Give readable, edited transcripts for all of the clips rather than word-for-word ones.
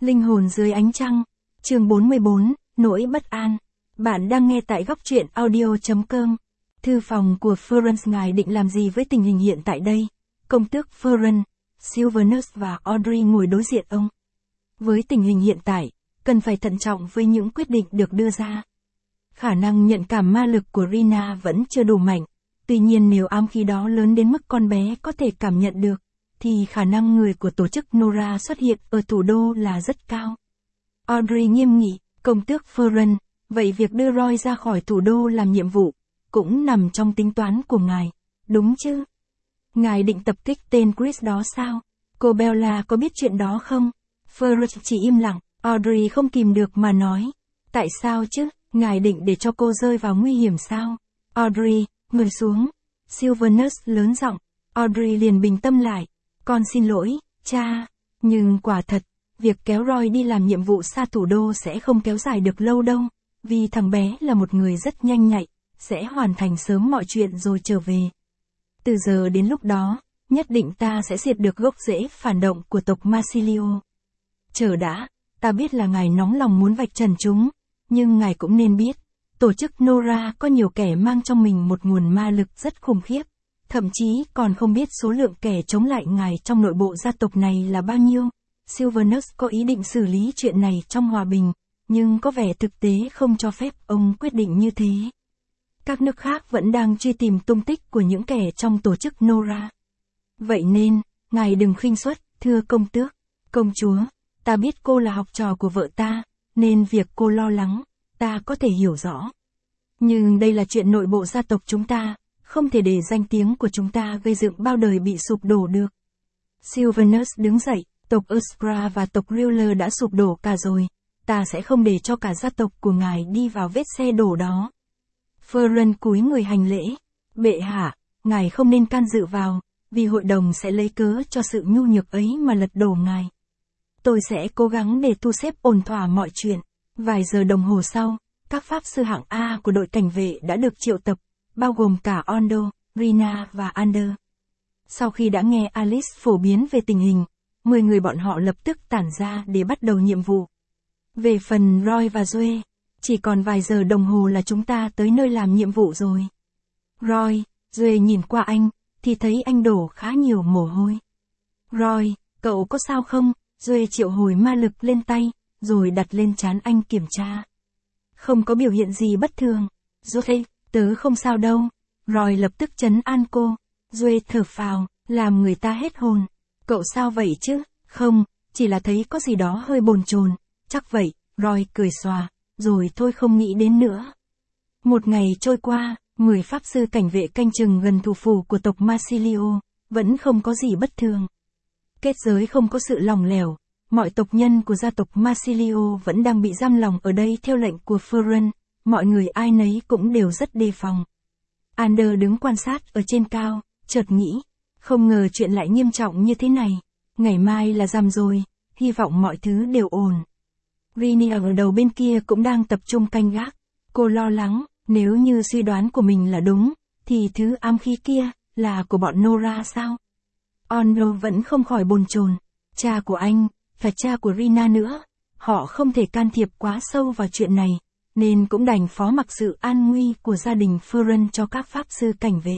Linh hồn dưới ánh trăng, chương 44, nỗi bất an. Bạn đang nghe tại góc truyện audio.com. Thư phòng của Florence, ngài định làm gì với tình hình hiện tại đây? Công tước Florence, Silvanus và Audrey ngồi đối diện ông. Với tình hình hiện tại, cần phải thận trọng với những quyết định được đưa ra. Khả năng nhận cảm ma lực của Rina vẫn chưa đủ mạnh. Tuy nhiên nếu ám khí đó lớn đến mức con bé có thể cảm nhận được, thì khả năng người của tổ chức Nora xuất hiện ở thủ đô là rất cao. Audrey nghiêm nghị, công tước Florence, vậy việc đưa Roy ra khỏi thủ đô làm nhiệm vụ, cũng nằm trong tính toán của ngài, đúng chứ? Ngài định tập kích tên Chris đó sao? Cô Bella có biết chuyện đó không? Florence chỉ im lặng, Audrey không kìm được mà nói. Tại sao chứ? Ngài định để cho cô rơi vào nguy hiểm sao? Audrey, ngồi xuống. Silvanus lớn giọng. Audrey liền bình tâm lại. Con xin lỗi, cha. Nhưng quả thật, việc kéo Roy đi làm nhiệm vụ xa thủ đô sẽ không kéo dài được lâu đâu. Vì thằng bé là một người rất nhanh nhạy, sẽ hoàn thành sớm mọi chuyện rồi trở về. Từ giờ đến lúc đó, nhất định ta sẽ diệt được gốc rễ phản động của tộc Marsilio. Chờ đã, ta biết là ngài nóng lòng muốn vạch trần chúng, nhưng ngài cũng nên biết, tổ chức Nora có nhiều kẻ mang trong mình một nguồn ma lực rất khủng khiếp, thậm chí còn không biết số lượng kẻ chống lại ngài trong nội bộ gia tộc này là bao nhiêu. Silvanus có ý định xử lý chuyện này trong hòa bình, nhưng có vẻ thực tế không cho phép ông quyết định như thế. Các nước khác vẫn đang truy tìm tung tích của những kẻ trong tổ chức Nora. Vậy nên, ngài đừng khinh suất, thưa công tước. Công chúa, ta biết cô là học trò của vợ ta, nên việc cô lo lắng, ta có thể hiểu rõ. Nhưng đây là chuyện nội bộ gia tộc chúng ta, không thể để danh tiếng của chúng ta gây dựng bao đời bị sụp đổ được. Silvanus đứng dậy, tộc Uspra và tộc Ruler đã sụp đổ cả rồi, ta sẽ không để cho cả gia tộc của ngài đi vào vết xe đổ đó. Florence cúi người hành lễ. Bệ hạ, ngài không nên can dự vào, vì hội đồng sẽ lấy cớ cho sự nhu nhược ấy mà lật đổ ngài. Tôi sẽ cố gắng để thu xếp ổn thỏa mọi chuyện. Vài giờ đồng hồ sau, các pháp sư hạng A của đội cảnh vệ đã được triệu tập, bao gồm cả Ondo, Rina và Ander. Sau khi đã nghe Alice phổ biến về tình hình, 10 người bọn họ lập tức tản ra để bắt đầu nhiệm vụ. Về phần Roy và Joe, chỉ còn vài giờ đồng hồ là chúng ta tới nơi làm nhiệm vụ rồi. Roy, Joe nhìn qua anh, thì thấy anh đổ khá nhiều mồ hôi. Roy, cậu có sao không? Joe triệu hồi ma lực lên tay, rồi đặt lên trán anh kiểm tra. Không có biểu hiện gì bất thường. Joe, tớ không sao đâu. Roy lập tức trấn an cô. Joe thở phào, làm người ta hết hồn. Cậu sao vậy chứ? Không, chỉ là thấy có gì đó hơi bồn chồn. Chắc vậy, Roy cười xòa, rồi thôi không nghĩ đến nữa. Một ngày trôi qua, 10 pháp sư cảnh vệ canh chừng gần thủ phủ của tộc Marsilio, vẫn không có gì bất thường. Kết giới không có sự lỏng lẻo, mọi tộc nhân của gia tộc Marsilio vẫn đang bị giam lòng ở đây theo lệnh của Florence, mọi người ai nấy cũng đều rất đề phòng. Ander đứng quan sát ở trên cao, chợt nghĩ, không ngờ chuyện lại nghiêm trọng như thế này, ngày mai là rằm rồi, hy vọng mọi thứ đều ổn. Rina ở đầu bên kia cũng đang tập trung canh gác, cô lo lắng, nếu như suy đoán của mình là đúng, thì thứ ám khí kia, là của bọn Nora sao? Ondo vẫn không khỏi bồn chồn, cha của anh, và cha của Rina nữa, họ không thể can thiệp quá sâu vào chuyện này, nên cũng đành phó mặc sự an nguy của gia đình Florence cho các pháp sư cảnh vệ.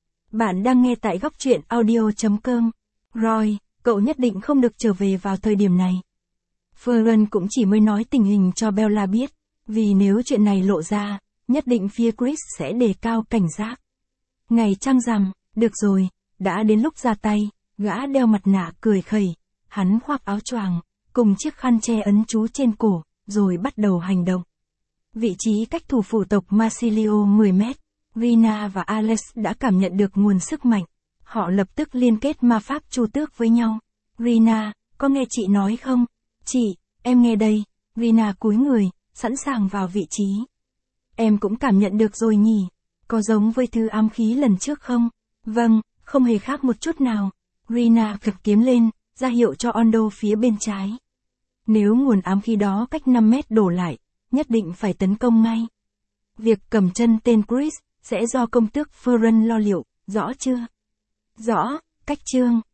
Bạn đang nghe tại góc truyện audio.com. Roy, cậu nhất định không được trở về vào thời điểm này. Florence cũng chỉ mới nói tình hình cho Bella biết, vì nếu chuyện này lộ ra, nhất định phía Chris sẽ đề cao cảnh giác. Ngày trăng rằm, được rồi, đã đến lúc ra tay, gã đeo mặt nạ cười khẩy, hắn khoác áo choàng, cùng chiếc khăn che ấn chú trên cổ, rồi bắt đầu hành động. Vị trí cách thủ phủ tộc Marsilio 10 mét, Rina và Alex đã cảm nhận được nguồn sức mạnh. Họ lập tức liên kết ma pháp chu tước với nhau. Rina, có nghe chị nói không? Chị, em nghe đây. Rina cúi người, sẵn sàng vào vị trí. Em cũng cảm nhận được rồi nhỉ? Có giống với thứ ám khí lần trước không? Vâng, không hề khác một chút nào. Rina gập kiếm lên, ra hiệu cho Ondo phía bên trái. Nếu nguồn ám khí đó cách 5 mét đổ lại, nhất định phải tấn công ngay. Việc cầm chân tên Chris, sẽ do công tước Florence lo liệu, rõ chưa? Rõ, cách chương.